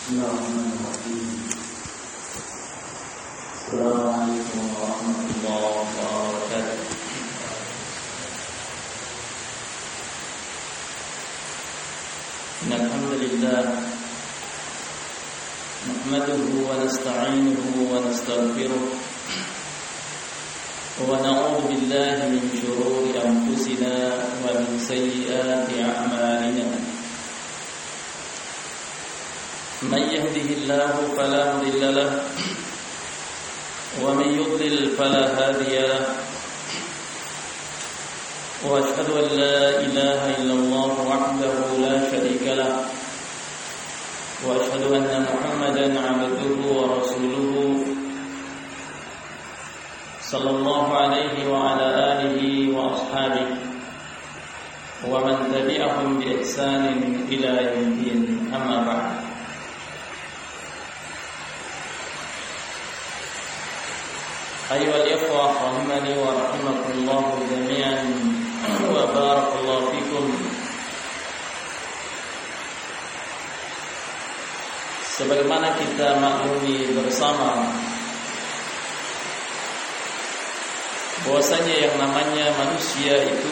Bismillahirrahmanirrahim. Assalamualaikum warahmatullahi wabarakatuh. Alhamdulillah, nahmaduhu wa nasta'inuhu wa nastaghfiruh wa na'udzu billahi min shururi anfusina wa min sayyiati a'malina. من يهده الله فلا مضل له ومن يضلل فلا هادي له وأشهد أن لا إله إلا الله وحده لا شريك له وأشهد أن محمدا عبده ورسوله صلى الله عليه وعلى آله وأصحابه ومن تبعهم بإحسان إلى يوم الدين. أما بعد. Ayyuhal ikhwah rahimani wa rahimakumullah jami'an wa barakallahu fikum. Sebagaimana kita maklumi bersama bahwasanya yang namanya manusia itu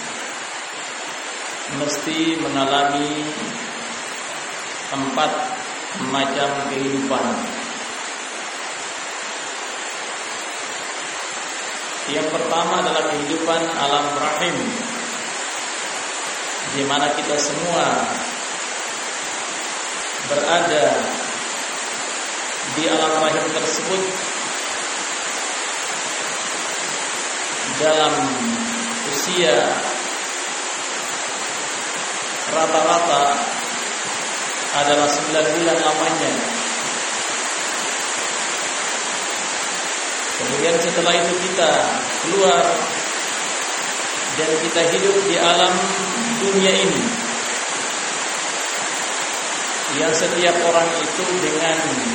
mesti mengalami 4 macam kehidupan. Yang pertama adalah kehidupan alam rahim, di mana kita semua berada di alam rahim tersebut dalam usia rata-rata adalah 9 bulan lamanya. Kemudian setelah itu kita keluar dan kita hidup di alam dunia ini, yang setiap orang itu dengan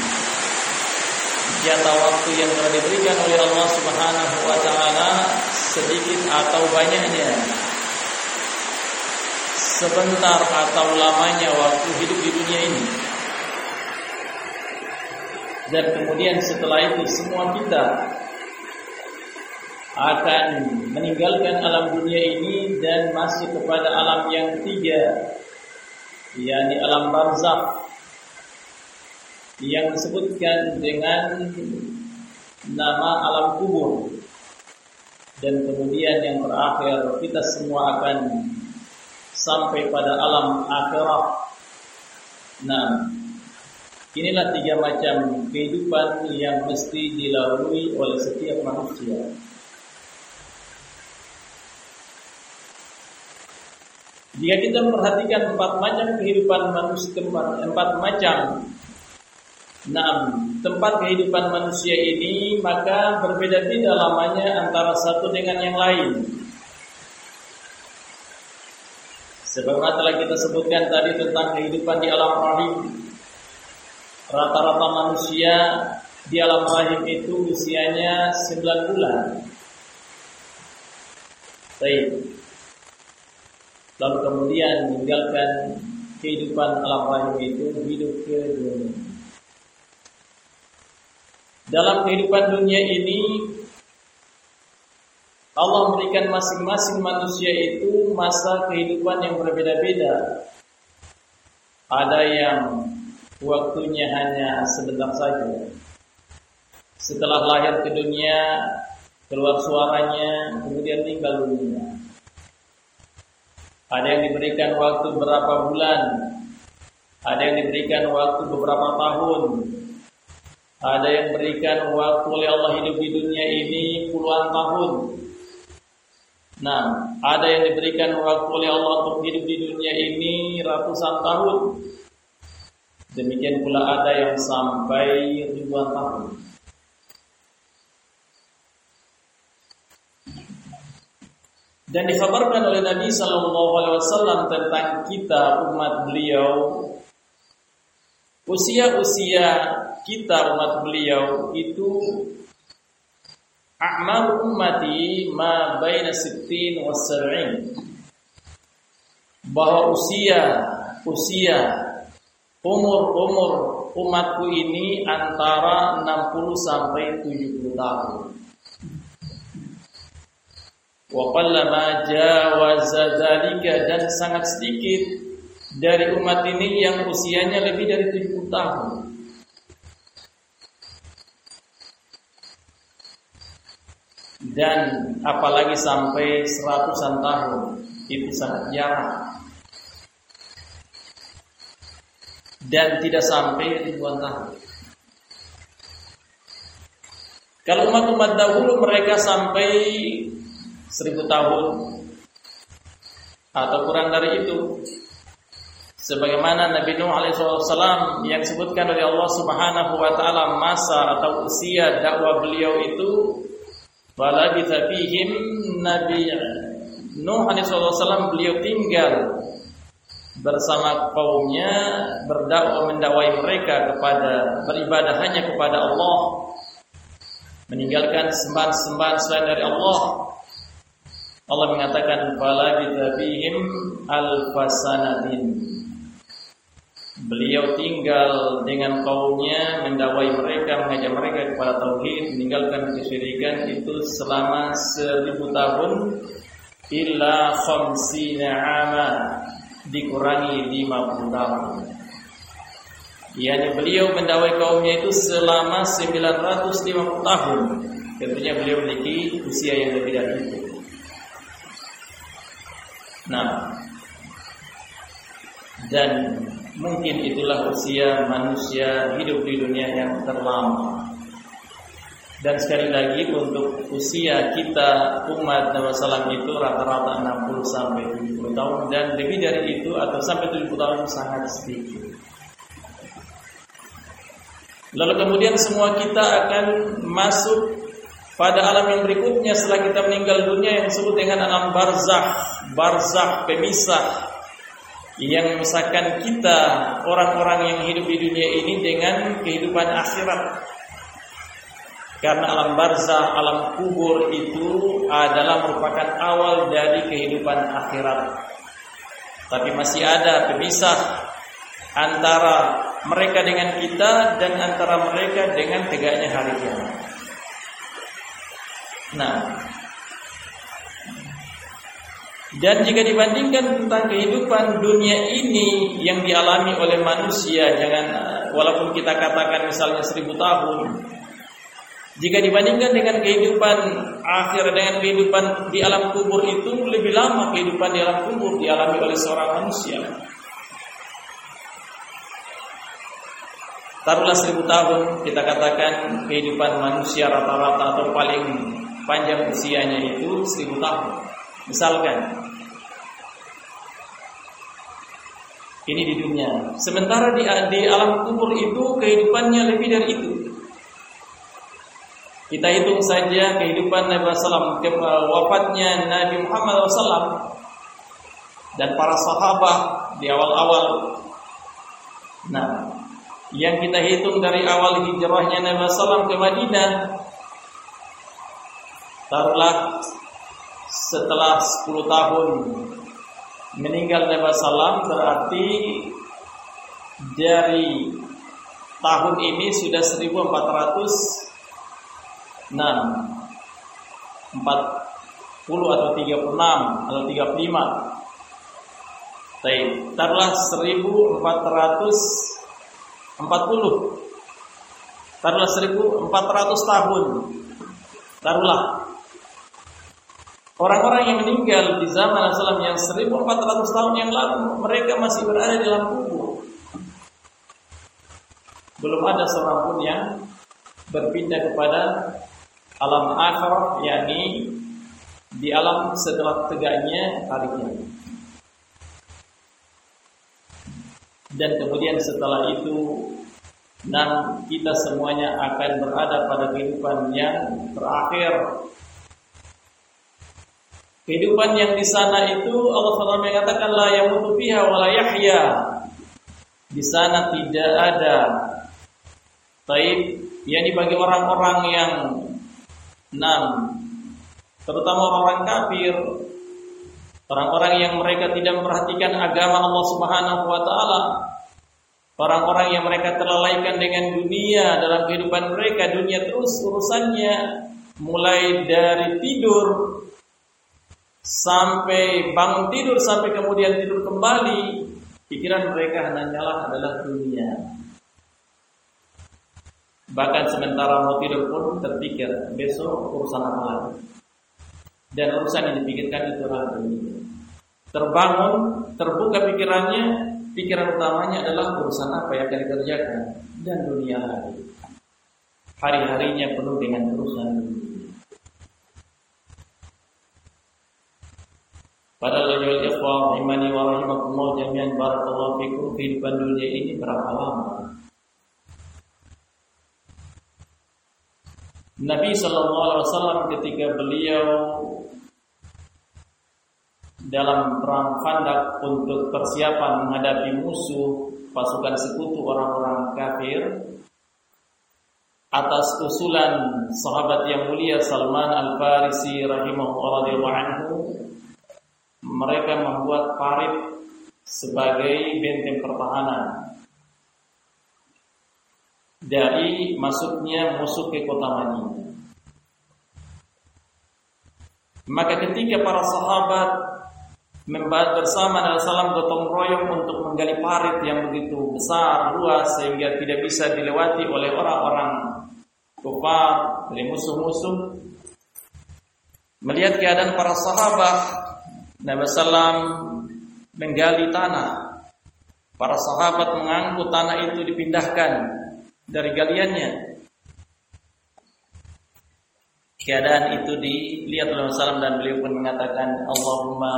jatah waktu yang telah diberikan oleh Allah Subhanahu wa taala, sedikit atau banyaknya, sebentar atau lamanya waktu hidup di dunia ini. Dan kemudian setelah itu semua kita akan meninggalkan alam dunia ini dan masuk kepada alam yang ketiga, yakni alam barzakh, yang disebutkan dengan nama alam kubur. Dan kemudian yang terakhir, kita semua akan sampai pada alam akhirat. Nah, inilah 3 macam kehidupan yang mesti dilalui oleh setiap manusia. Jika kita memperhatikan 4 macam kehidupan manusia, 4 macam tempat kehidupan manusia ini, maka berbeda-beda lamanya antara satu dengan yang lain. Sebagaimana telah kita sebutkan tadi tentang kehidupan di alam rahim, rata-rata manusia di alam rahim itu usianya 9 bulan. Baik. Lalu kemudian meninggalkan kehidupan alam rahim itu, hidup ke dunia. Dalam kehidupan dunia ini, Allah memberikan masing-masing manusia itu masa kehidupan yang berbeda-beda. Ada yang waktunya hanya sebentar saja. Setelah lahir ke dunia, keluar suaranya, kemudian meninggal dunia. Ada yang diberikan waktu beberapa bulan, ada yang diberikan waktu beberapa tahun, ada yang diberikan waktu oleh Allah hidup di dunia ini puluhan tahun. Nah, ada yang diberikan waktu oleh Allah untuk hidup di dunia ini ratusan tahun. Demikian pula ada yang sampai ribuan tahun. Dan dikhabarkan oleh Nabi sallallahu alaihi wasallam tentang kita umat beliau, usia-usia kita umat beliau itu a'mar ummati ma baina 60 wa 70. Bahwa usia umur umatku ini antara 60 sampai 70 tahun. Wa qallama jawaza dzalika, dan sangat sedikit dari umat ini yang usianya lebih dari 70 tahun. Dan apalagi sampai 100-an tahun, itu sangat jarang. Dan tidak sampai ribuan tahun. Kalau umat-umat dahulu mereka sampai 1000 tahun atau kurang dari itu, sebagaimana Nabi Nuh alaihissalam yang disebutkan oleh Allah Subhanahu wa taala masa atau usia dakwah beliau itu, walabitha fihim, Nabi Nuh alaihissalam beliau tinggal bersama kaumnya, berdakwah mendakwai mereka kepada beribadah hanya kepada Allah, meninggalkan sembahan-sembahan selain dari Allah. Allah mengatakan falabitha fihim alfasanatin. Beliau tinggal dengan kaumnya, mendakwai mereka, mengajak mereka kepada tauhid, meninggalkan kesyirikan itu selama 1000 tahun, illa khamsina 'ama, dikurangi 50 tahun. Yani beliau mendakwai kaumnya itu selama 950 tahun. Tentunya beliau memiliki usia yang lebih dari itu. Nah, dan mungkin itulah usia manusia hidup di dunia yang terlama. Dan sekali lagi untuk usia kita umat Nabi SAW itu rata-rata 60 sampai 70 tahun, dan lebih dari itu atau sampai 70 tahun sangat sedikit. Lalu kemudian semua kita akan masuk pada alam yang berikutnya setelah kita meninggal dunia, yang disebut dengan alam barzakh pemisah, yang memisahkan kita orang-orang yang hidup di dunia ini dengan kehidupan akhirat. Karena alam barzakh, alam kubur itu adalah merupakan awal dari kehidupan akhirat. Tapi masih ada pemisah antara mereka dengan kita dan antara mereka dengan tegaknya hari kiamat. Nah, dan jika dibandingkan tentang kehidupan dunia ini yang dialami oleh manusia, walaupun kita katakan misalnya 1000 tahun, jika dibandingkan dengan kehidupan akhir, dengan kehidupan di alam kubur, itu lebih lama kehidupan di alam kubur dialami oleh seorang manusia. Taruhlah 1000 tahun, kita katakan kehidupan manusia rata-rata atau paling panjang usianya itu 1000 tahun. Misalkan ini di dunia. Sementara di alam kubur itu kehidupannya lebih dari itu. Kita hitung saja kehidupan Nabi SAW, wafatnya Nabi Muhammad SAW dan para sahabat di awal-awal. Nah, yang kita hitung dari awal hijrahnya Nabi SAW ke Madinah, taruhlah setelah 10 tahun meninggal Nabi SAW, berarti dari tahun ini sudah 1400 40 atau 36 atau 35. Baik, taruhlah 1440. Taruhlah 1400 tahun. Taruhlah orang-orang yang meninggal di zaman Rasulullah yang 1400 tahun yang lalu, mereka masih berada di dalam kubur. Belum ada seorang pun yang berpindah kepada alam akhir, yakni di alam setelah tegaknya hari kiamat. Dan kemudian setelah itu, kita semuanya akan berada pada kehidupan yang terakhir. Kehidupan yang di sana itu Allah SWT mengatakan la yamutu fiha wa la yahya. Di sana tidak ada taib, yakni bagi orang-orang yang terutama orang-orang kafir, orang-orang yang mereka tidak memperhatikan agama Allah Subhanahu wa taala, Orang-orang yang mereka terlalaikan dengan dunia dalam kehidupan mereka, dunia terus urusannya, mulai dari tidur sampai bangun tidur sampai kemudian tidur kembali, pikiran mereka hanyalah adalah dunia. Bahkan sementara mau tidur pun terpikir besok urusan apa lagi. Dan urusan yang dipikirkan itu adalah dunia. Terbangun, terbuka pikirannya, pikiran utamanya adalah urusan apa yang akan dikerjakan dan dunia lagi. Hari-harinya penuh dengan urusan dunia. Padahal ya ikhwah imani wa rahimakumullah jami'an barakallahu fikum, kehidupan dunia ini berapa lama? Nabi sallallahu alaihi wasallam ketika beliau dalam perang Khandaq untuk persiapan menghadapi musuh pasukan sekutu orang-orang kafir, atas usulan sahabat yang mulia Salman Al-Farisi radhiyallahu anhu, mereka membuat parit sebagai benteng pertahanan dari masuknya musuh ke kota Madinah. Maka ketika para sahabat bersama Nabi SAW gotong royong untuk menggali parit yang begitu besar, luas, sehingga tidak bisa dilewati oleh orang-orang kufar, oleh musuh-musuh, melihat keadaan para sahabat, Nabi SAW menggali tanah. Para sahabat mengangkut tanah itu dipindahkan dari galiannya. Keadaan itu dilihat oleh Nabi SAW dan beliau pun mengatakan, Allahumma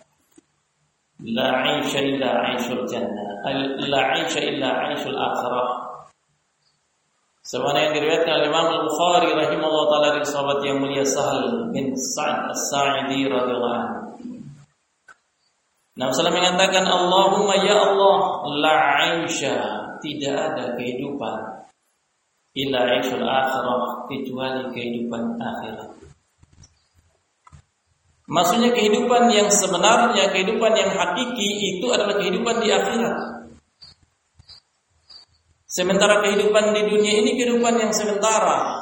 la 'aisha illa 'aishul jannah, la 'aisha illa 'aishul akhirah. Sebagaimana yang diriwayatkan oleh Imam Al-Bukhari rahimahullah taala dari sahabat yang mulia Sahal bin Sa'ad As-Sa'idi radhiyallahu anhu. Nabi sallallahu mengatakan, Allahumma ya Allah, la 'aisha, tidak ada kehidupan illa 'aishul akhirah, kecuali kehidupan akhirat. Maksudnya kehidupan yang sebenarnya, kehidupan yang hakiki itu adalah kehidupan di akhirat. Sementara kehidupan di dunia ini kehidupan yang sementara.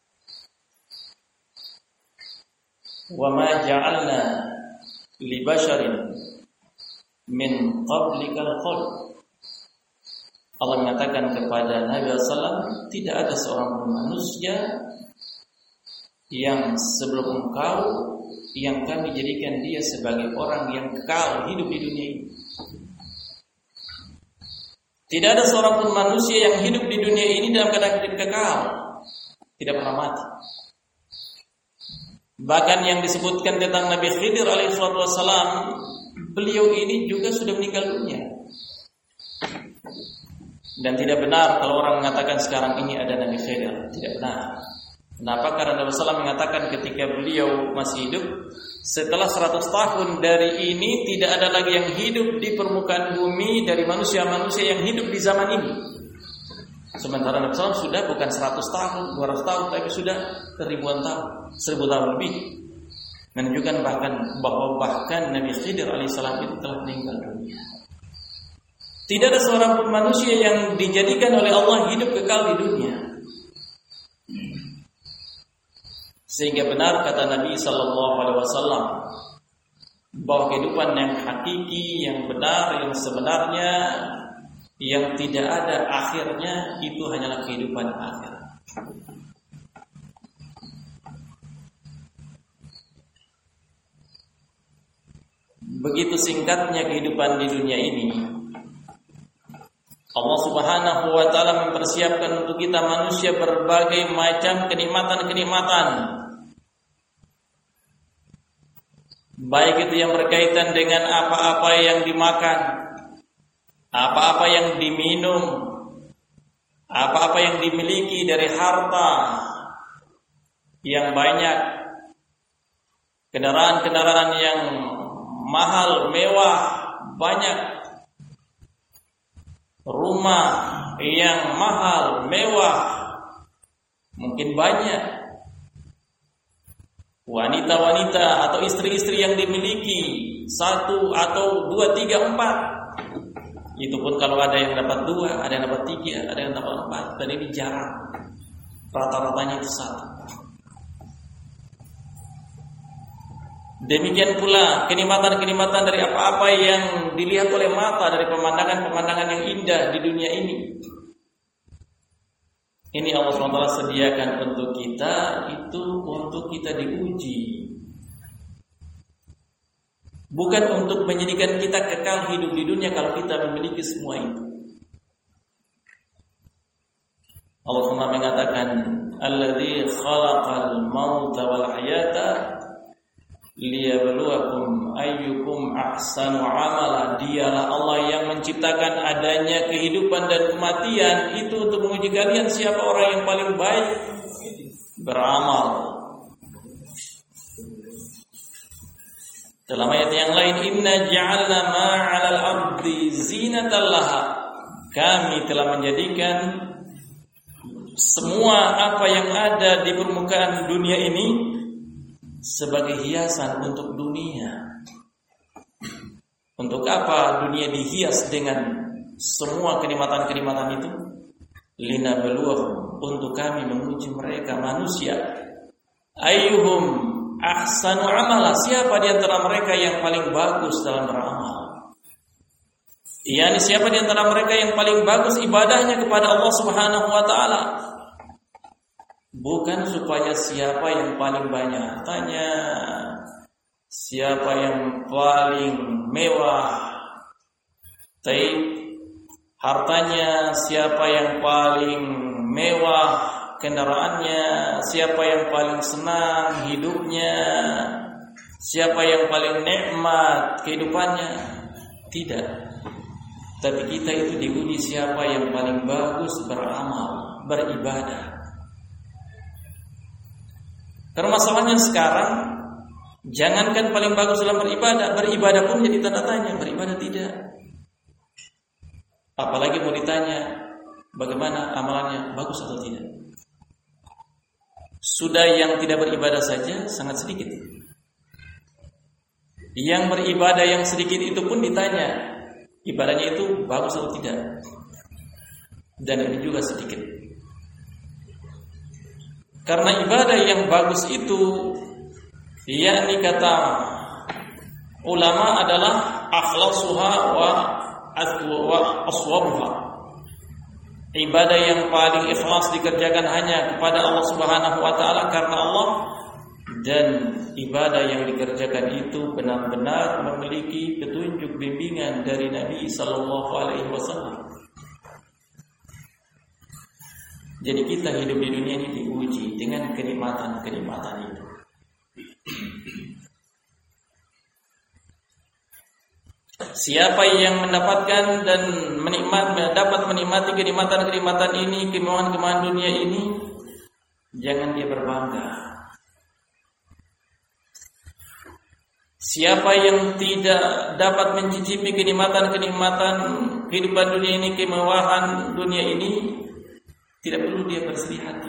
Wa ma ja'alna li basharin min qablikal khuld. Allah mengatakan kepada Nabi SAW, tidak ada seorang manusia yang sebelum engkau yang kami jadikan dia sebagai orang yang kekal hidup di dunia ini. Tidak ada seorang pun manusia yang hidup di dunia ini dalam keadaan kekal, tidak pernah mati. Bahkan yang disebutkan tentang Nabi Khidir alaihissalatu wassalam, beliau ini juga sudah meninggal dunia. Dan tidak benar kalau orang mengatakan sekarang ini ada Nabi Khidir, tidak benar. Kenapa? Karena Nabi SAW mengatakan ketika beliau masih hidup, setelah 100 tahun dari ini tidak ada lagi yang hidup di permukaan bumi dari manusia-manusia yang hidup di zaman ini. Sementara Nabi SAW sudah bukan 100 tahun, 200 tahun, tapi sudah ribuan tahun, 1000 tahun lebih. Menunjukkan bahkan Nabi Khidir alaihissalam itu telah meninggal dunia. Tidak ada seorang pun manusia yang dijadikan oleh Allah hidup kekal di dunia. Sehingga benar kata Nabi SAW bahwa kehidupan yang hakiki, yang benar, yang sebenarnya, yang tidak ada akhirnya, itu hanyalah kehidupan akhir. Begitu singkatnya kehidupan di dunia ini. Allah Subhanahu wa taala mempersiapkan untuk kita manusia berbagai macam kenikmatan-kenikmatan. Baik itu yang berkaitan dengan apa-apa yang dimakan, apa-apa yang diminum, apa-apa yang dimiliki dari harta yang banyak, kendaraan-kendaraan yang mahal, mewah, banyak, rumah yang mahal, mewah, mungkin banyak, wanita-wanita atau istri-istri yang dimiliki 1 atau 2, 3, 4. Itu pun kalau ada yang dapat 2, ada yang dapat 3, ada yang dapat 4, dan ini jarang. Rata-ratanya itu 1. Demikian pula kenikmatan-kenikmatan dari apa-apa yang dilihat oleh mata, dari pemandangan-pemandangan yang indah di dunia ini. Ini Allah SWT sediakan untuk kita, itu untuk kita diuji. Bukan untuk menjadikan kita kekal hidup di dunia kalau kita memiliki semua itu. Allah SWT mengatakan, "Alladzi khalaqal mauta wal hayata liyabluwakum ayyukum ahsanu amala." Dialah Allah yang menciptakan adanya kehidupan dan kematian itu untuk menguji kalian siapa orang yang paling baik beramal. Dalam ayat yang lain, "Inna ja'alna ma 'alal ardi zinatan laha." Kami telah menjadikan semua apa yang ada di permukaan dunia ini sebagai hiasan untuk dunia. Untuk apa dunia dihias dengan semua kenikmatan-kenikmatan itu? Linabluwahum, untuk kami menguji mereka manusia. Ayyuhum ahsanu amala, siapa di antara mereka yang paling bagus dalam beramal? Yani siapa di antara mereka yang paling bagus ibadahnya kepada Allah Subhanahu wa taala? Bukan supaya siapa yang paling banyak hartanya, siapa yang paling mewah hartanya, siapa yang paling mewah kendaraannya, siapa yang paling senang hidupnya, siapa yang paling nikmat kehidupannya. Tidak. Tapi kita itu diuji siapa yang paling bagus beramal, beribadah. Permasalahannya sekarang, jangankan paling bagus dalam beribadah pun jadi tanda tanya, beribadah tidak. Apalagi mau ditanya bagaimana amalannya, bagus atau tidak. Sudah yang tidak beribadah saja sangat sedikit. Yang beribadah yang sedikit itu pun ditanya, ibadahnya itu bagus atau tidak. Dan ini juga sedikit. Karena ibadah yang bagus itu, yakni kata ulama adalah akhlasuha wa aswabuha. Ibadah yang paling ikhlas dikerjakan hanya kepada Allah Subhanahu wa taala karena Allah, dan ibadah yang dikerjakan itu benar-benar memiliki petunjuk bimbingan dari Nabi sallallahu alaihi wasallam. Jadi kita hidup di dunia ini diuji dengan kenikmatan-kenikmatan itu. Siapa yang mendapatkan dan dapat menikmati kenikmatan-kenikmatan ini, kemewahan-kemewahan dunia ini, jangan dia berbangga. Siapa yang tidak dapat mencicipi kenikmatan-kenikmatan kehidupan dunia ini, kemewahan dunia ini, tidak perlu dia bersedih hati.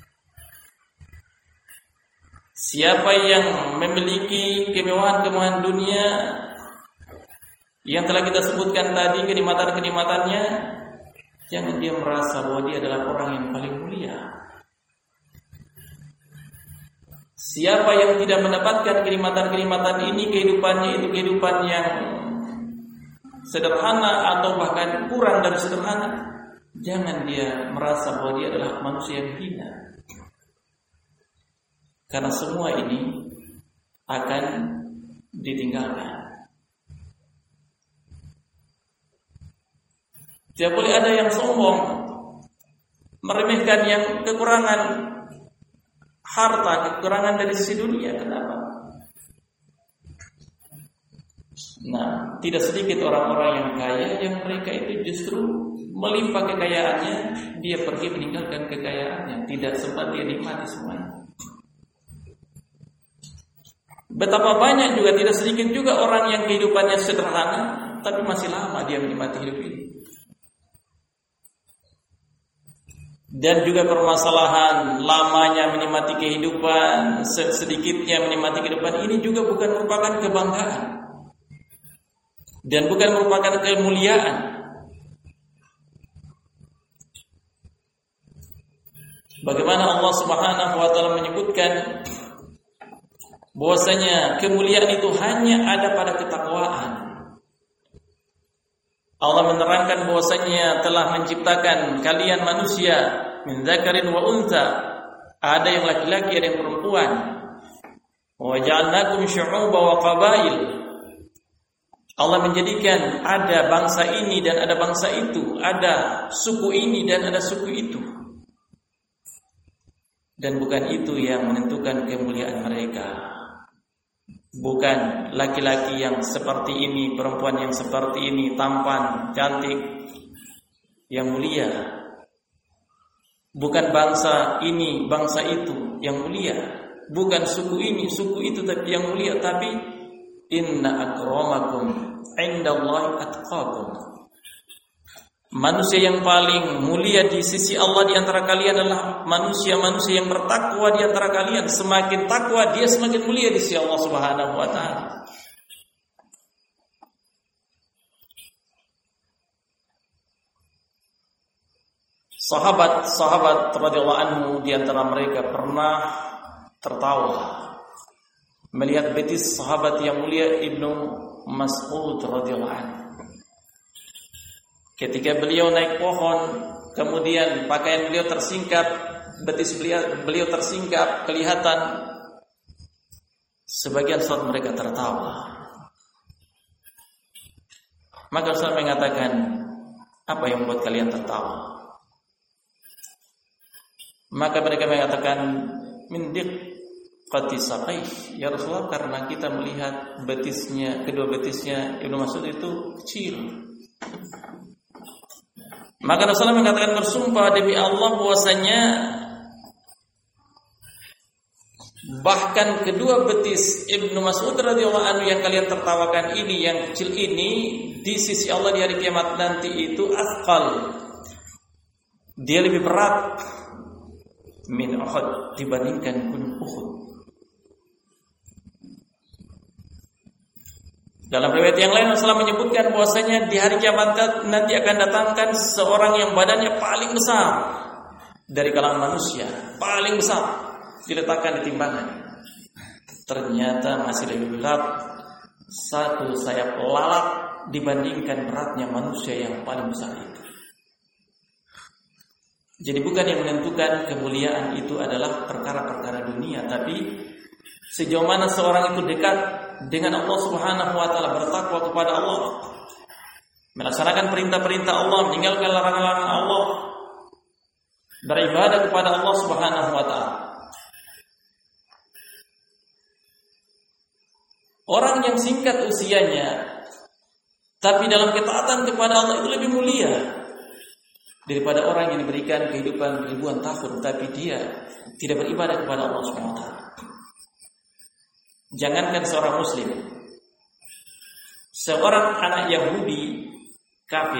Siapa yang memiliki kemewahan-kemewahan dunia yang telah kita sebutkan tadi, kenikmatan-kenikmatannya, jangan dia merasa bahwa dia adalah orang yang paling mulia. Siapa yang tidak mendapatkan kenikmatan-kenikmatan ini, kehidupannya itu kehidupan yang sederhana atau bahkan kurang dari sederhana, jangan dia merasa bahwa dia adalah manusia yang hina. Karena semua ini akan ditinggalkan. Tidak boleh ada yang sombong, meremehkan yang kekurangan harta, kekurangan dari sisi dunia. Kenapa? Nah, tidak sedikit orang-orang yang kaya yang mereka itu justru melimpah kekayaannya, dia pergi meninggalkan kekayaannya, tidak sempat dia nikmati semuanya. Betapa banyak juga, tidak sedikit juga orang yang kehidupannya sederhana, tapi masih lama dia menikmati hidup ini. Dan juga permasalahan lamanya menikmati kehidupan, sedikitnya menikmati kehidupan ini juga bukan merupakan kebanggaan dan bukan merupakan kemuliaan. Bagaimana Allah Subhanahu wa taala menyebutkan bahwasanya kemuliaan itu hanya ada pada ketakwaan. Allah menerangkan bahwasanya telah menciptakan kalian manusia min dzakarin wa untha, ada yang laki-laki, ada yang perempuan. Wa ja'alnakum syu'uban wa qabail. Allah menjadikan ada bangsa ini dan ada bangsa itu, ada suku ini dan ada suku itu. Dan bukan itu yang menentukan kemuliaan mereka. Bukan laki-laki yang seperti ini, perempuan yang seperti ini, tampan, cantik, yang mulia. Bukan bangsa ini, bangsa itu yang mulia. Bukan suku ini, suku itu tapi yang mulia. Tapi inna akramakum indallahi atqakum. Manusia yang paling mulia di sisi Allah di antara kalian adalah manusia-manusia yang bertakwa di antara kalian. Semakin takwa dia semakin mulia di sisi Allah Subhanahu wa taala. Sahabat-sahabat radhiyallahu anhu di antara mereka pernah tertawa melihat betis sahabat yang mulia Ibnu Mas'ud radhiyallahu anhu. Ketika beliau naik pohon, kemudian pakaian beliau tersingkap, betis beliau tersingkap, kelihatan. Sebagian sahabat mereka tertawa. Maka Rasul mengatakan, apa yang membuat kalian tertawa? Maka mereka mengatakan, min diqqati saqaih, ya Rasulullah, karena kita melihat betisnya, kedua betisnya Ibnu Mas'ud itu kecil. Maka Rasulullah mengatakan, bersumpah demi Allah bahwasanya bahkan kedua betis Ibnu Mas'ud radhiyallahu anhu yang kalian tertawakan ini, yang kecil ini, di sisi Allah di hari kiamat nanti itu athqal. Dia lebih berat min Uhud dibandingkan gunung Uhud. Dalam riwayat yang lain Rasulullah menyebutkan bahwasanya di hari kiamat nanti akan datangkan seorang yang badannya paling besar dari kalangan manusia, paling besar, diletakkan di timbangan. Ternyata masih lebih berat satu sayap lalat dibandingkan beratnya manusia yang paling besar itu. Jadi bukan yang menentukan kemuliaan itu adalah perkara-perkara dunia, tapi sejauh mana seorang itu dekat dengan Allah Subhanahu wa taala, bertakwa kepada Allah, melaksanakan perintah-perintah Allah, meninggalkan larangan-larangan Allah, beribadah kepada Allah Subhanahu wa taala. Orang yang singkat usianya tapi dalam ketaatan kepada Allah itu lebih mulia daripada orang yang diberikan kehidupan ribuan tahun tapi dia tidak beribadah kepada Allah Subhanahu wa taala. Jangankan seorang muslim, seorang anak Yahudi kafir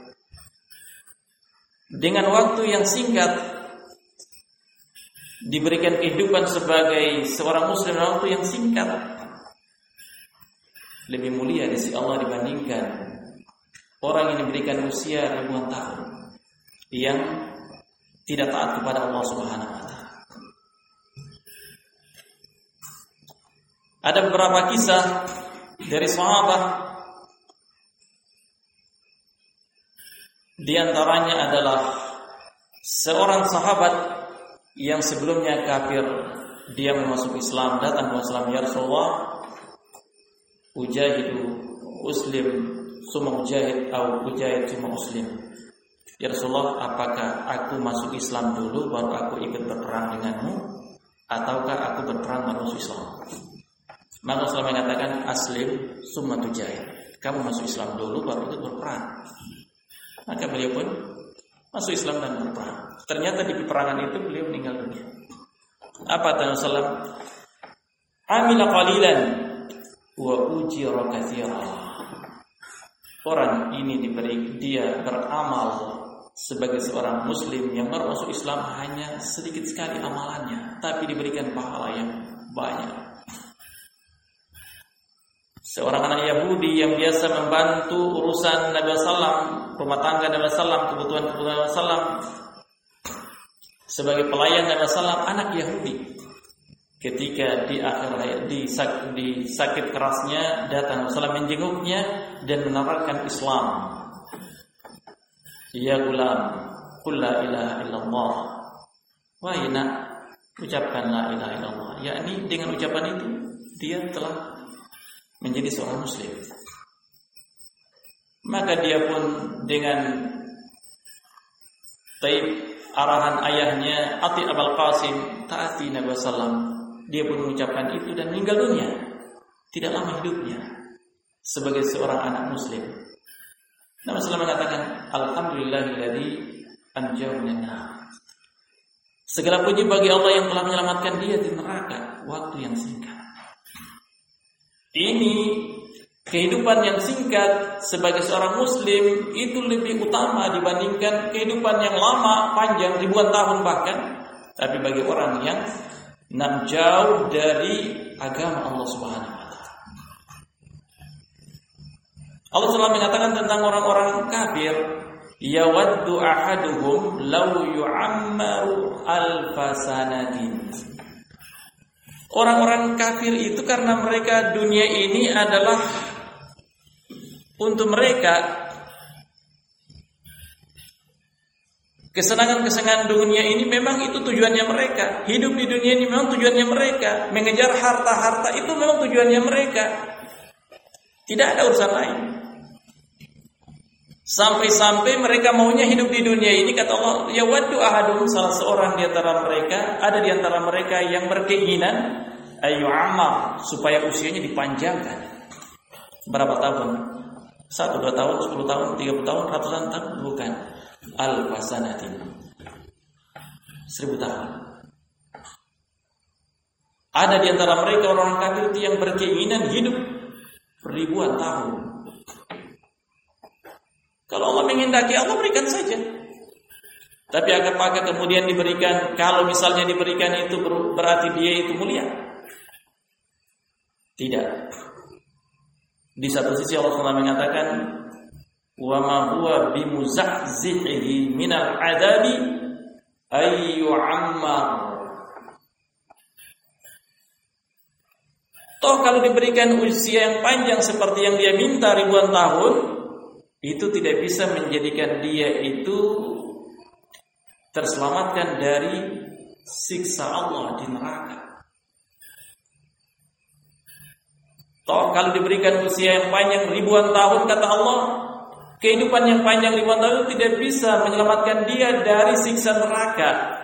dengan waktu yang singkat diberikan kehidupan sebagai seorang muslim dalam waktu yang singkat lebih mulia di sisi Allah dibandingkan orang yang diberikan usia ribuan tahun yang tidak taat kepada Allah Subhanahu wa taala. Ada beberapa kisah dari sahabat, di antaranya adalah seorang sahabat yang sebelumnya kafir, dia masuk Islam, datang ke Islam, ya Rasulullah, ujahidu muslim summa ujahid atau ujahid summa muslim. Ya Rasulullah, apakah aku masuk Islam dulu baru aku ikut berperang denganmu, ataukah aku berperang baru masuk Islam? Maka Rasulullah mengatakan aslim summa tujahid. Kamu masuk Islam dulu baru ikut berperang. Maka beliau pun masuk Islam dan berperang. Ternyata di peperangan itu beliau meninggal dunia. Apa kata Rasulullah? Amila qalilan wa ujira katsira. Orang ini dia beramal sebagai seorang muslim yang baru masuk Islam hanya sedikit sekali amalannya, tapi diberikan pahala yang banyak. Seorang anak Yahudi yang biasa membantu urusan Nabi SAW, rumah tangga Nabi SAW, kebutuhan Nabi SAW, sebagai pelayan Nabi sallallahu anak Yahudi. Ketika di akhir hayat di sakit kerasnya datang Rasulullah menjenguknya dan menawarkan Islam. Ya gulam, qul la ilaha illallah. Wahai nak, ucapkan la ilaha illallah. Yakni dengan ucapan itu dia telah menjadi seorang muslim. Maka dia pun dengan arahan ayahnya Ati Abul Qasim, taati Nabi sallallahu, dia pun mengucapkan itu dan meninggal dunia. Tidak lama hidupnya sebagai seorang anak muslim. Nabi sallallahu mengatakan, alhamdulillahilladzi anjana minan nar. Segala puji bagi Allah yang telah menyelamatkan dia dari neraka waktu yang singkat. Ini kehidupan yang singkat sebagai seorang muslim itu lebih utama dibandingkan kehidupan yang lama, panjang, ribuan tahun bahkan. Tapi bagi orang yang jauh dari agama Allah Subhanahu wa taala. Allah telah mengatakan tentang orang-orang kafir, yawaddu ahaduhum law yu'ammaru alfasanatin. Orang-orang kafir itu karena mereka dunia ini adalah untuk mereka kesenangan-kesenangan dunia ini memang itu tujuannya mereka. Hidup di dunia ini memang tujuannya mereka. Mengejar harta-harta itu memang tujuannya mereka. Tidak ada urusan lain. Sampai-sampai mereka maunya hidup di dunia ini, kata Allah, ya waddu ahadum, salah seorang di antara mereka, ada di antara mereka yang berkeinginan ayu amal, supaya usianya dipanjangkan. Berapa tahun? 1, 2 tahun, 10 tahun, 30 tahun, ratusan tahun? Bukan. Al-fasanatin, 1000 tahun. Ada di antara mereka orang kafir yang berkeinginan hidup ribuan tahun. Kalau Allah menghendaki, Allah berikan saja. Tapi apakah kemudian diberikan, kalau misalnya diberikan itu berarti dia itu mulia? Tidak. Di satu sisi Allah SWT mengatakan, wa ma huwa bimuzahzihi minal adabi ayyu'ammar. Toh kalau diberikan usia yang panjang seperti yang dia minta ribuan tahun, itu tidak bisa menjadikan dia itu terselamatkan dari siksa Allah di neraka. Toh kalau diberikan usia yang panjang ribuan tahun, kata Allah, kehidupan yang panjang ribuan tahun tidak bisa menyelamatkan dia dari siksa neraka.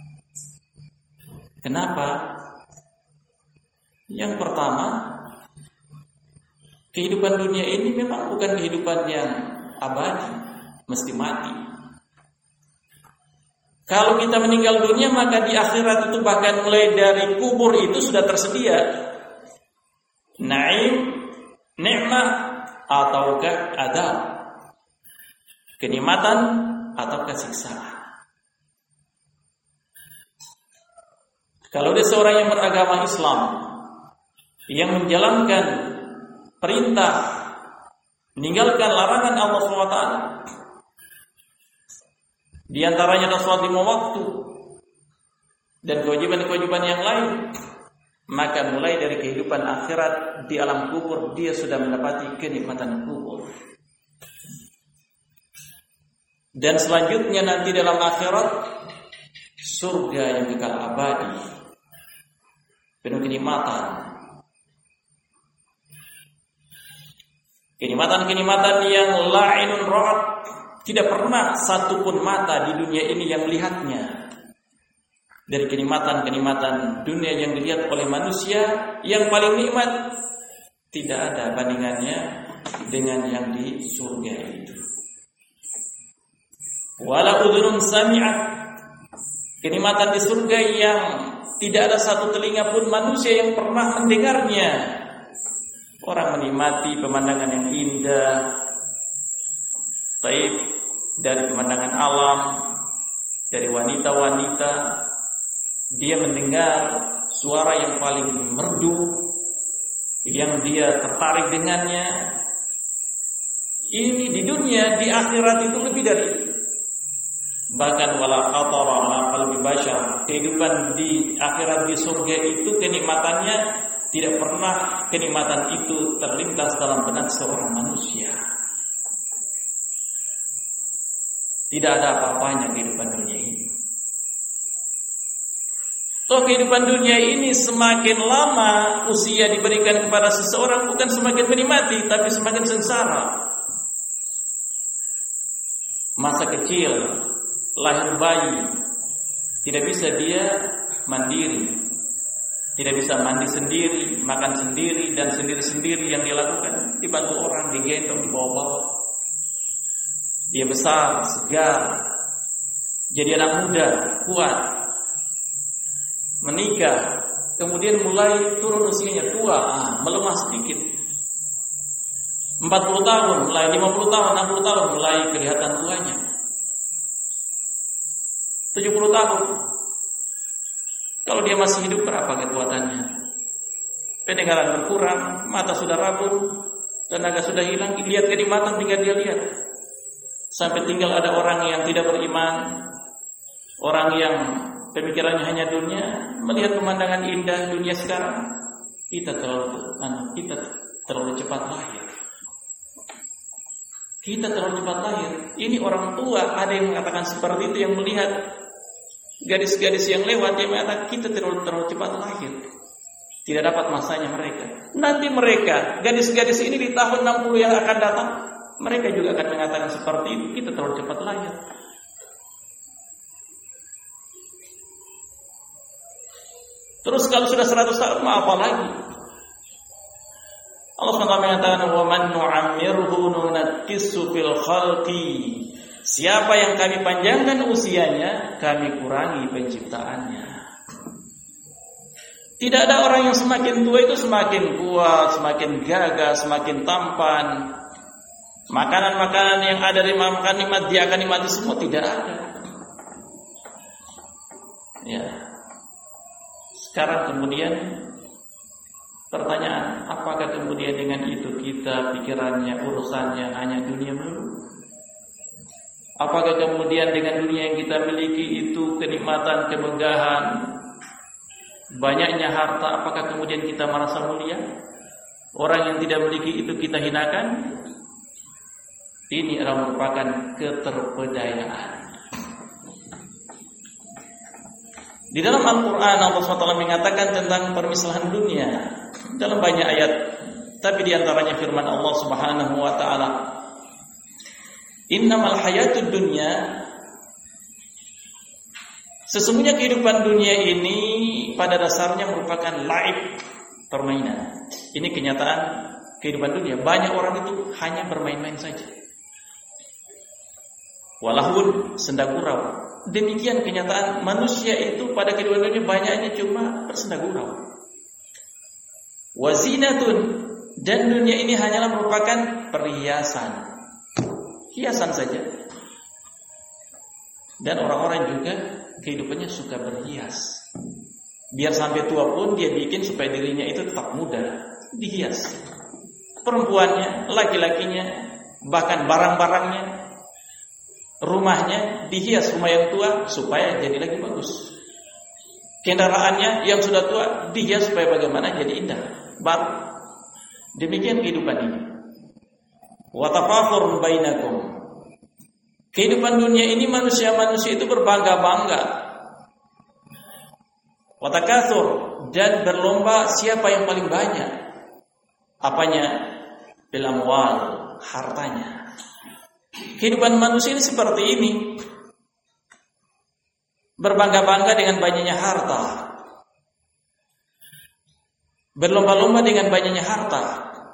Kenapa? Yang pertama, kehidupan dunia ini memang bukan kehidupan yang abadi, mesti mati. Kalau kita meninggal dunia, maka di akhirat itu bahkan mulai dari kubur itu sudah tersedia naim, nikmat, ataukah adab, kenikmatan ataukah siksaan. Kalau ada seorang yang beragama Islam yang menjalankan perintah, meninggalkan larangan Allah SWT, di antaranya adalah sholat 5 waktu dan kewajiban-kewajiban yang lain, maka mulai dari kehidupan akhirat di alam kubur dia sudah mendapati kenikmatan kubur. Dan selanjutnya nanti dalam akhirat surga yang kekal abadi, penuh kenikmatan. Kenikmatan-kenikmatan yang la'inun ra'at, tidak pernah satupun mata di dunia ini yang melihatnya. Dari kenikmatan-kenikmatan dunia yang dilihat oleh manusia, yang paling nikmat tidak ada bandingannya dengan yang di surga itu. Wala udhunun sami'at, kenikmatan di surga yang tidak ada satu telinga pun manusia yang pernah mendengarnya. Orang menikmati pemandangan yang indah, baik dari pemandangan alam, dari wanita-wanita, dia mendengar suara yang paling merdu, yang dia tertarik dengannya. Ini di dunia, di akhirat itu lebih dari itu. Bahkan wala khatara ala qalbi bashar. Kehidupan di akhirat di surga itu kenikmatannya tidak pernah kenikmatan itu terlintas dalam benak seorang manusia. Tidak ada apa-apanya kehidupan dunia ini. Toh kehidupan dunia ini semakin lama usia diberikan kepada seseorang bukan semakin menikmati, tapi semakin sengsara. Masa kecil, lahir bayi, tidak bisa dia mandiri, tidak bisa mandi sendiri, makan sendiri, dan sendiri-sendiri yang dia lakukan dibantu orang, digendong, dibawa-bawa. Dia besar, segar, jadi anak muda, kuat, menikah, kemudian mulai turun usianya tua, melemah sedikit. 40 tahun, mulai 50 tahun, 60 tahun, mulai kelihatan tuanya. 70 tahun. Kalau dia masih hidup, berapa kekuatannya? Pendengaran berkurang, mata sudah rabun, tenaga sudah hilang, lihat kenikmatan tinggal dia lihat. Sampai tinggal ada orang yang tidak beriman, orang yang pemikirannya hanya dunia, melihat pemandangan indah dunia sekarang, kita terlalu cepat lahir. Kita terlalu cepat lahir. Ini orang tua ada yang mengatakan seperti itu, yang melihat gadis-gadis yang lewat, yang mengatakan kita terlalu cepat lahir. Tidak dapat masanya mereka. Nanti mereka, gadis-gadis ini di tahun 60 yang akan datang, mereka juga akan mengatakan seperti itu, kita terlalu cepat lahir. Terus kalau sudah 100 tahun, apa lagi? Allah SWT mengatakan, wa man nu'ammirhu nunakkisu fil khalqi. Siapa yang kami panjangkan usianya, kami kurangi penciptaannya. Tidak ada orang yang semakin tua itu semakin kuat, semakin gagah, semakin tampan. Makanan-makanan yang ada di makan nikmat dia akan nikmati semua, tidak ada. Ya. Sekarang kemudian pertanyaan, apakah kemudian dengan itu kita pikirannya, urusannya hanya dunia melulu? Apakah kemudian dengan dunia yang kita miliki itu kenikmatan, kemegahan, banyaknya harta, apakah kemudian kita merasa mulia? Orang yang tidak memiliki itu kita hinakan? Ini adalah merupakan keterpedayaan. Di dalam Al-Quran Allah SWT mengatakan tentang permisalan dunia dalam banyak ayat, tapi di antaranya firman Allah Subhanahu wa taala, innamal hayatud dunya, sesungguhnya kehidupan dunia ini pada dasarnya merupakan laib, permainan. Ini kenyataan kehidupan dunia. Banyak orang itu hanya bermain-main saja. Walahun, senda gurau. Demikian kenyataan manusia itu pada kehidupan dunia banyaknya cuma bersenda gurau. Wazinatun, dan dunia ini hanyalah merupakan perhiasan, hiasan saja. Dan orang-orang juga kehidupannya suka berhias. Biar sampai tua pun dia bikin supaya dirinya itu tetap muda, dihias. Perempuannya, laki-lakinya, bahkan barang-barangnya, rumahnya dihias, rumah yang tua supaya jadi lagi bagus. Kendaraannya yang sudah tua dihias supaya bagaimana jadi indah, baru. Demikian kehidupan ini. Wa tafakhur bainakum. Kehidupan dunia ini manusia-manusia itu berbangga-bangga. Wa takatsur, dan berlomba siapa yang paling banyak. Apanya? Bil amwal, hartanya. Kehidupan manusia ini seperti ini. Berbangga-bangga dengan banyaknya harta. Berlomba-lomba dengan banyaknya harta.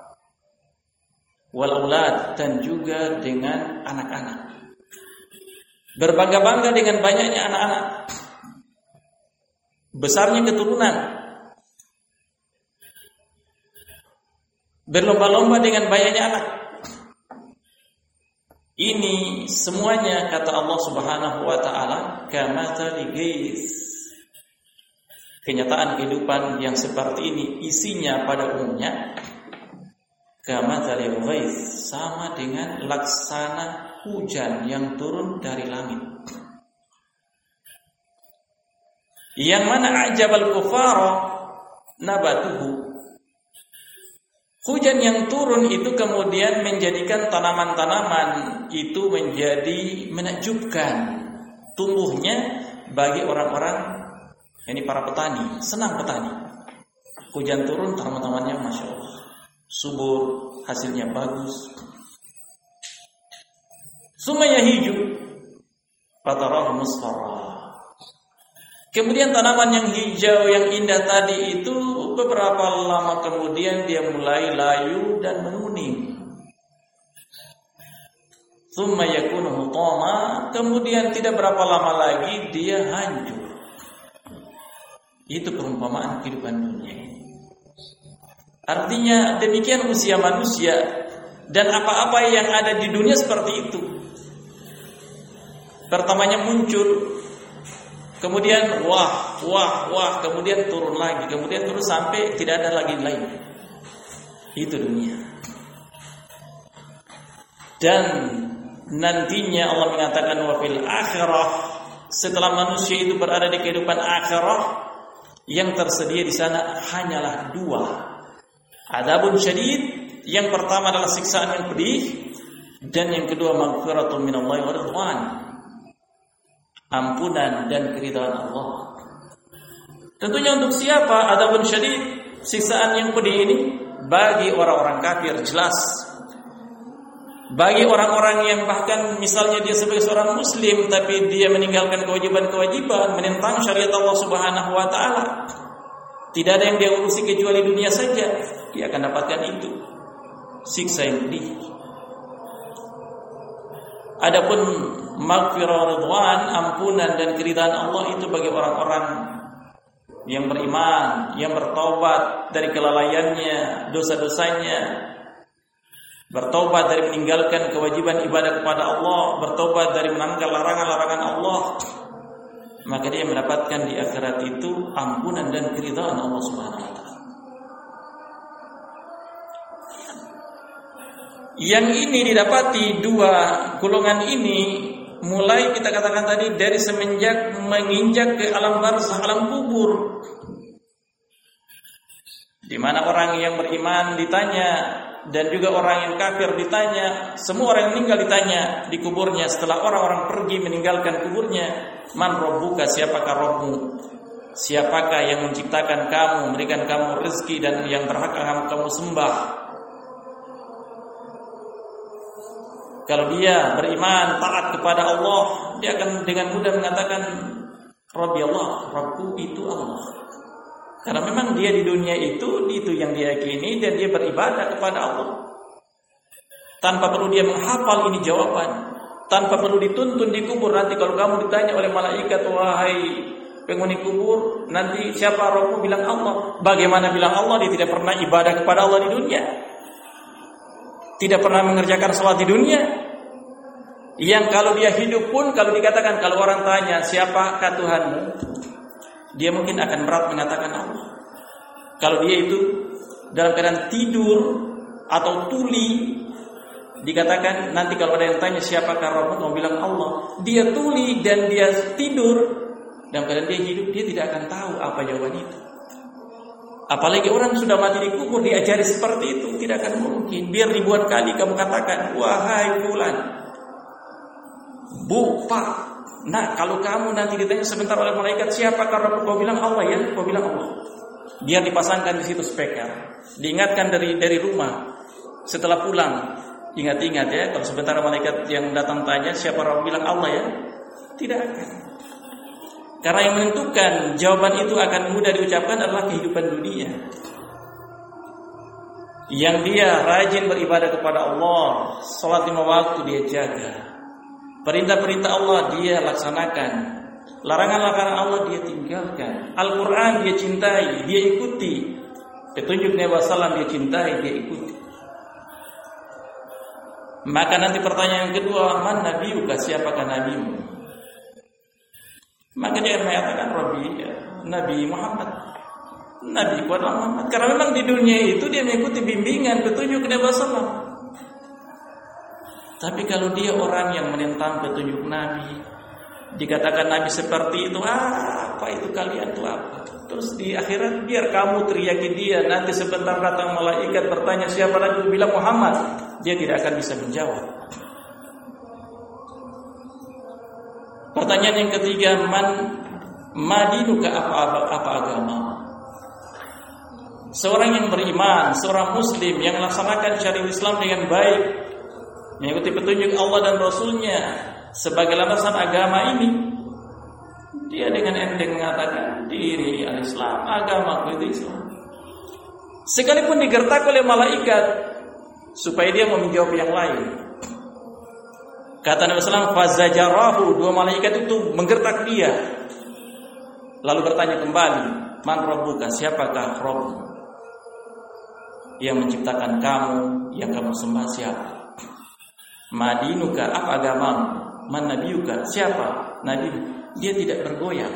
Wal aulad, dan juga dengan anak-anak. Berbangga-bangga dengan banyaknya anak-anak. Besarnya keturunan. Berlomba-lomba dengan banyaknya anak. Ini semuanya kata Allah Subhanahu wa taala kamatsali ghais. Kenyataan kehidupan yang seperti ini isinya pada umumnya kamatsali ghais, sama dengan laksana hujan yang turun dari langit. yang mana ajabal kufara nabatuhu. Hujan yang turun itu kemudian menjadikan tanaman-tanaman itu menjadi menakjubkan tumbuhnya bagi orang-orang, ini para petani, senang petani. Hujan turun, tanaman-tanamannya Masya Allah subur, hasilnya bagus. Sumaya hiju fatarahu musfarra. Kemudian tanaman yang hijau yang indah tadi itu beberapa lama kemudian dia mulai layu dan menguning. Tsumma yakunu hutama, kemudian tidak berapa lama lagi dia hancur. Itu perumpamaan kehidupan dunia. Artinya demikian usia manusia dan apa-apa yang ada di dunia seperti itu. Pertamanya muncul, kemudian wah, kemudian turun lagi, kemudian turun sampai tidak ada lagi lain. Itu dunia. Dan nantinya Allah mengatakan wa fil akhirah, setelah manusia itu berada di kehidupan akhirah, yang tersedia di sana hanyalah dua. Adzabun syadid, yang pertama adalah siksaan yang pedih, dan yang kedua maghfiratun minallahi wa ridwan, ampunan dan keridhaan Allah. Tentunya untuk siapa adzabun syadid, siksaan yang pedih ini? Bagi orang-orang kafir, jelas. Bagi orang-orang yang bahkan misalnya dia sebagai seorang muslim tapi dia meninggalkan kewajiban-kewajiban, menentang syariat Allah Subhanahu wa taala. Tidak ada yang dia urusi kecuali dunia saja, dia akan dapatkan itu. Siksa yang pedih. Adapun maghfirah ridwan, ampunan dan keridhaan Allah itu bagi orang-orang yang beriman, yang bertaubat dari kelalaiannya, dosa-dosanya, bertaubat dari meninggalkan kewajiban ibadah kepada Allah, bertaubat dari menanggal larangan-larangan Allah, maka dia mendapatkan di akhirat itu ampunan dan keridhaan Allah Subhanahu wa taala. Yang ini didapati dua golongan ini mulai kita katakan tadi dari semenjak menginjak ke alam barzakh, alam kubur, di mana orang yang beriman ditanya dan juga orang yang kafir ditanya, semua orang yang meninggal ditanya di kuburnya setelah orang-orang pergi meninggalkan kuburnya, man rabbuka, siapakah Rabbmu? Siapakah yang menciptakan kamu, memberikan kamu rezeki dan yang berhak kamu sembah? Kalau dia beriman taat kepada Allah, dia akan dengan mudah mengatakan Rabbi Allah, Rabbku itu Allah. Karena memang dia di dunia itu yang dia yakini dan dia beribadah kepada Allah. Tanpa perlu dia menghafal ini jawaban, tanpa perlu dituntun di kubur. Nanti kalau kamu ditanya oleh malaikat, wahai penghuni kubur, nanti siapa Rabbmu? Bilang Allah. Bagaimana bilang Allah? Dia tidak pernah ibadah kepada Allah di dunia, tidak pernah mengerjakan sholat di dunia. Yang kalau dia hidup pun, kalau dikatakan, kalau orang tanya siapakah Tuhanmu, dia mungkin akan berat mengatakan Allah. Kalau dia itu dalam keadaan tidur atau tuli, dikatakan nanti kalau ada yang tanya siapakah Rabbmu, mau bilang Allah. Dia tuli dan dia tidur, dalam keadaan dia hidup, dia tidak akan tahu apa jawaban itu. Apalagi orang sudah mati di kubur diajari seperti itu, tidak akan mungkin. Biar ribuan kali kamu katakan, wahai fulan, Bu, Pak, nah kalau kamu nanti ditanya sebentar oleh malaikat siapakah Rabbmu, kau bilang Allah ya, kau bilang Allah. Biar dipasangkan di situ speaker, diingatkan dari rumah. Setelah pulang, ingat-ingat ya, kalau sebentar malaikat yang datang tanya siapa Rabbmu, bilang Allah ya. Tidak akan. Karena yang menentukan jawaban itu akan mudah diucapkan adalah kehidupan dunia. Yang dia rajin beribadah kepada Allah, sholat 5 waktu dia jaga, perintah-perintah Allah dia laksanakan, larangan-larangan Allah dia tinggalkan, Al-Quran dia cintai, dia ikuti, petunjuk Nabi SAW dia cintai, dia ikuti. Maka nanti pertanyaan yang kedua, man nabiyuka, siapakah nabimu? Maka dia mengatakan Rabbi, Nabi Muhammad, Nabi kepada Muhammad. Karena memang di dunia itu dia mengikuti bimbingan, petunjuk Nabi SAW. Tapi kalau dia orang yang menentang petunjuk Nabi, dikatakan Nabi seperti itu, apa itu kalian itu apa? Terus di akhirat biar kamu teriaki dia, nanti sebentar datang malaikat bertanya siapa lagi, bilang Muhammad, dia tidak akan bisa menjawab. Pertanyaan yang ketiga, madinuka, apa agama? Seorang yang beriman, seorang muslim yang melaksanakan syariat Islam dengan baik, mengikuti petunjuk Allah dan Rasulnya sebagai landasan agama ini, dia dengan enteng mengatakan diri al-Islam, agamaku itu Islam. Sekalipun digertak oleh malaikat supaya dia mau menjawab yang lain. Kata Nabi SAW, fazajarahu, dua malaikat itu menggertak dia. Lalu bertanya kembali, man rabbuka, siapakah Rabb yang menciptakan kamu, yang kamu sembah siapa? Madinuka, apa agamamu? Man nabiyuka, siapa nabi? Dia tidak bergoyang.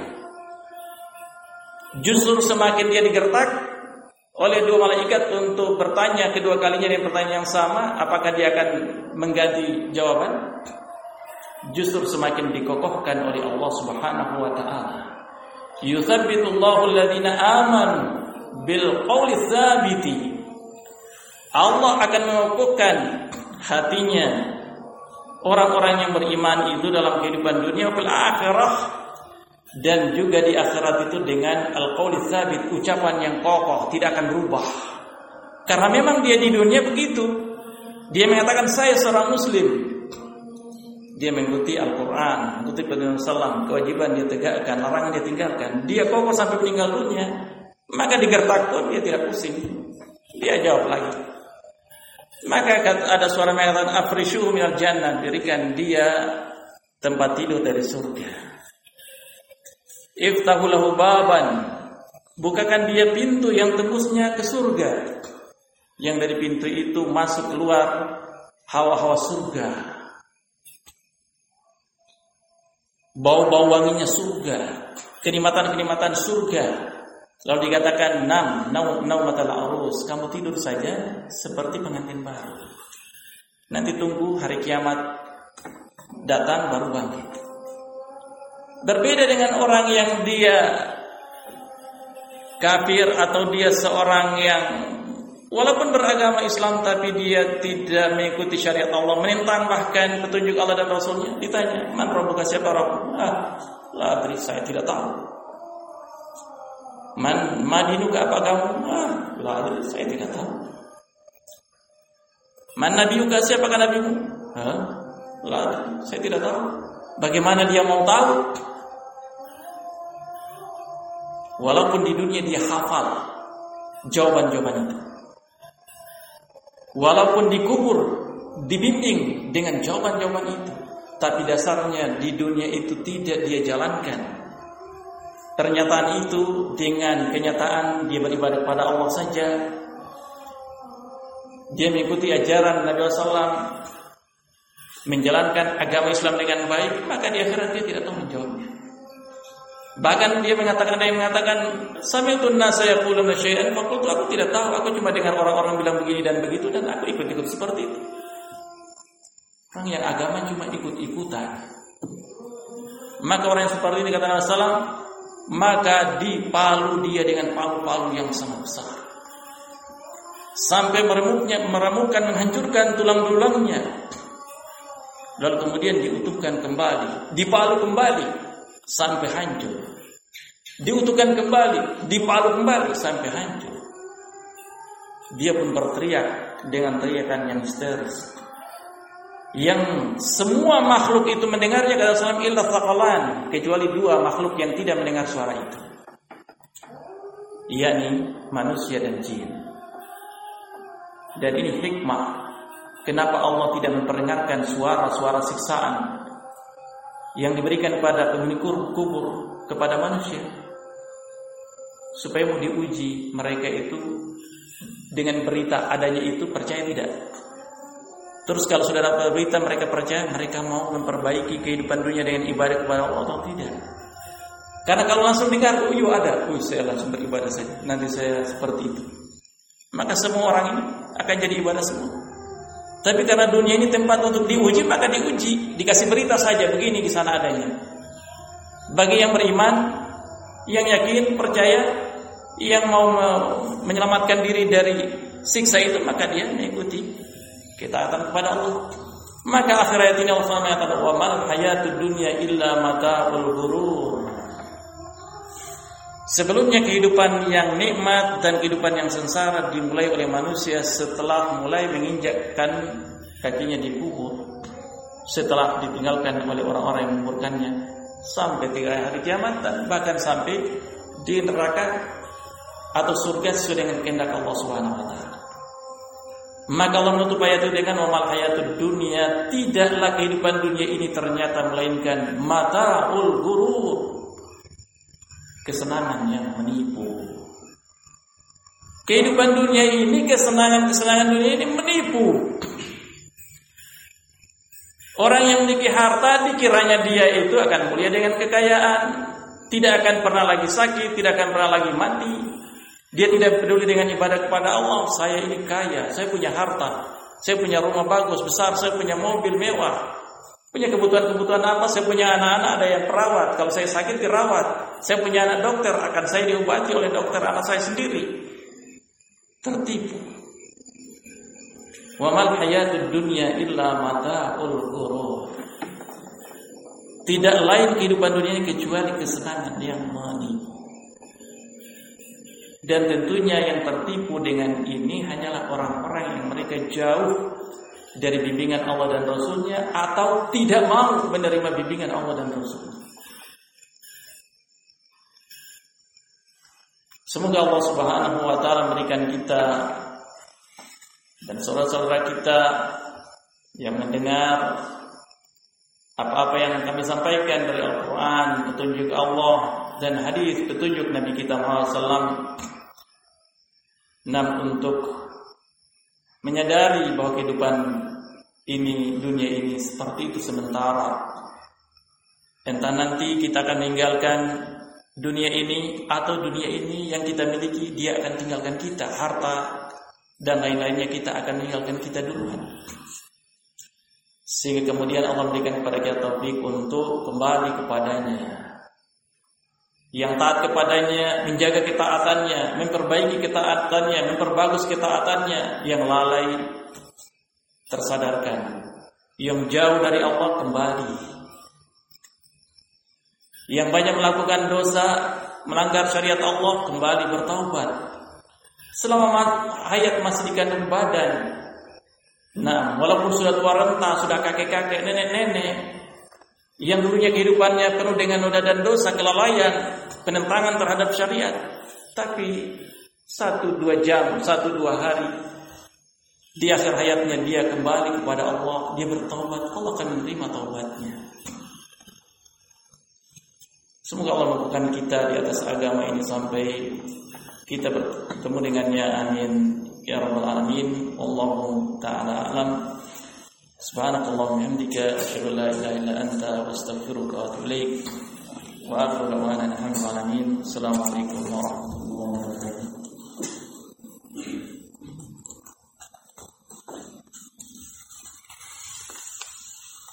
Justru semakin dia digertak oleh dua malaikat untuk bertanya kedua kalinya dengan pertanyaan yang sama, apakah dia akan mengganti jawaban? Justru semakin dikokohkan oleh Allah Subhanahu wa taala. Yuthabbitullahu alladhina amanu bil qawli tsabiti. Allah akan mengukuhkan hatinya orang-orang yang beriman itu dalam kehidupan dunia fil akhirah, dan juga di akhirat itu dengan al-qauli tsabit, ucapan yang kokoh, tidak akan berubah. Karena memang dia di dunia begitu. Dia mengatakan saya seorang muslim. Dia mengikuti Al-Qur'an, mengikuti petunjuk Rasulullah, kewajiban dia tegakkan, larangan dia tinggalkan. Dia kokoh sampai meninggal dunia. Maka digertak pun dia tidak pusing. Dia jawab lagi. Maka ada suara mengatakan afrishuhu minal jannah, berikan dia tempat tidur dari surga. Iftahu lahu baban, bukakan dia pintu yang tembusnya ke surga. Yang dari pintu itu masuk keluar hawa-hawa surga, bau-bau wanginya surga, kenikmatan-kenikmatan surga. Lalu dikatakan naumatal arus, kamu tidur saja seperti pengantin baru. Nanti tunggu hari kiamat datang baru bangkit. Berbeda dengan orang yang dia kafir atau dia seorang yang walaupun beragama Islam tapi dia tidak mengikuti syariat Allah, menentang bahkan petunjuk Allah dan Rasulnya. Ditanya, man rabbuka, siapa Rabb? La adri, saya tidak tahu. Man madinuka, apa kamu? La adri, saya tidak tahu. Man nabiyuka, siapakah nabimu? La adri, saya tidak tahu. Bagaimana dia mau tahu? Walaupun di dunia dia hafal jawaban-jawaban itu. Walaupun dikubur, dibimbing dengan jawaban-jawaban itu, tapi dasarnya di dunia itu tidak dia jalankan. Pernyataan itu dengan kenyataan dia beribadah pada Allah saja. Dia mengikuti ajaran Nabi SAW, menjalankan agama Islam dengan baik, maka di akhirat dia tidak tahu menjawabnya. Bahkan dia mengatakan, ada yang mengatakan, sami'tun nasa yaquluna syai'an faqultu, aku tidak tahu, aku cuma dengar orang-orang bilang begini dan begitu dan aku ikut-ikut seperti itu. Orang yang agama cuma ikut-ikutan. Maka orang yang seperti ini, kata Nabi SAW, maka dipalu dia dengan palu-palu yang sangat besar sampai meremukkan, menghancurkan tulang-tulangnya. Lalu kemudian diutuhkan kembali, dipalu kembali sampai hancur, diutuhkan kembali, dipalu kembali sampai hancur. Dia pun berteriak dengan teriakan yang histeris, yang semua makhluk itu mendengarnya, kata Rasulullah, illa thaqalan, kecuali dua makhluk yang tidak mendengar suara itu, yakni manusia dan jin. Dan ini hikmah kenapa Allah tidak memperdengarkan suara-suara siksaan yang diberikan kepada penghuni kubur kepada manusia, supaya mau diuji mereka itu dengan berita adanya itu percaya tidak. Terus kalau sudah dapat berita mereka percaya, mereka mau memperbaiki kehidupan dunia dengan ibadah kepada Allah atau tidak. Karena kalau langsung dengar, ada, saya langsung beribadah saja, nanti saya seperti itu, maka semua orang ini akan jadi ibadah semua. Tapi karena dunia ini tempat untuk diuji, maka diuji, dikasih berita saja begini di sana adanya. Bagi yang beriman, yang yakin, percaya, yang mau menyelamatkan diri dari siksa itu, maka dia mengikuti ketaatan kepada Allah. Maka akhir ayat ini Allah mengatakan, wa mal hayatud dunya illa mata'ul ghurur. Sebelumnya kehidupan yang nikmat dan kehidupan yang sengsara dimulai oleh manusia setelah mulai menginjakkan kakinya di kubur, setelah ditinggalkan oleh orang-orang yang menguburkannya sampai 3 hari kiamat, dan bahkan sampai di neraka atau surga sesuai dengan kehendak Allah Subhanahu wa taala. Maka Allah menutup ayat itu dengan wa mal hayatud dunya, tidaklah kehidupan dunia ini ternyata melainkan mata'ul ghurur, kesenangan yang menipu. Kehidupan dunia ini, kesenangan dunia ini menipu. Orang yang memiliki harta dikiranya dia itu akan mulia dengan kekayaan, tidak akan pernah lagi sakit, tidak akan pernah lagi mati. Dia tidak peduli dengan ibadah kepada Allah. Saya ini kaya, saya punya harta, saya punya rumah bagus, besar, saya punya mobil mewah, punya kebutuhan-kebutuhan apa, saya punya anak-anak, ada yang perawat, kalau saya sakit dirawat, saya punya anak dokter, akan saya diobati oleh dokter anak saya sendiri. Tertipu. Wa mal hayatud dunya illa mata'ul ghurur. Tidak lain kehidupan dunia ini kecuali kesenangan yang menipu. Dan tentunya yang tertipu dengan ini hanyalah orang-orang yang mereka jauh dari bimbingan Allah dan Rasulnya, atau tidak mau menerima bimbingan Allah dan Rasulnya. Semoga Allah Subhanahu wa taala memberikan kita dan saudara-saudara kita yang mendengar apa-apa yang kami sampaikan dari Al-Quran, petunjuk Allah dan hadis petunjuk Nabi kita Muhammad SAW, untuk menyadari bahwa kehidupan ini, dunia ini seperti itu sementara. Entah nanti kita akan meninggalkan dunia ini, atau dunia ini yang kita miliki dia akan tinggalkan kita, harta dan lain-lainnya kita akan meninggalkan kita duluan. Sehingga kemudian Allah memberikan kepada kita taufik untuk kembali kepadanya, yang taat kepadanya, menjaga ketaatannya, memperbaiki ketaatannya, memperbagus ketaatannya. Yang lalai tersadarkan, yang jauh dari Allah kembali, yang banyak melakukan dosa, melanggar syariat Allah, kembali bertaubat. Selama hayat masih dikandung badan, nah, walaupun sudah tua renta, sudah kakek-kakek, nenek-nenek, yang dulunya kehidupannya penuh dengan noda dan dosa, kelalaian, penentangan terhadap syariat, tapi 1-2 jam, 1-2 hari di akhir hayatnya dia kembali kepada Allah, dia bertaubat, Allah akan menerima taubatnya. Semoga Allah mampukan kita di atas agama ini sampai kita bertemu dengannya, amin ya rabbal alamin. Wallahu ta'ala alam. Subhanakallahumma hamdika asyhadu an la ilaha illa anta astaghfiruka wa atubu ilaik. Wa akhiru da'wana alhamdulillahi rabbil alamin. Assalamualaikum warahmatullahi wabarakatuh.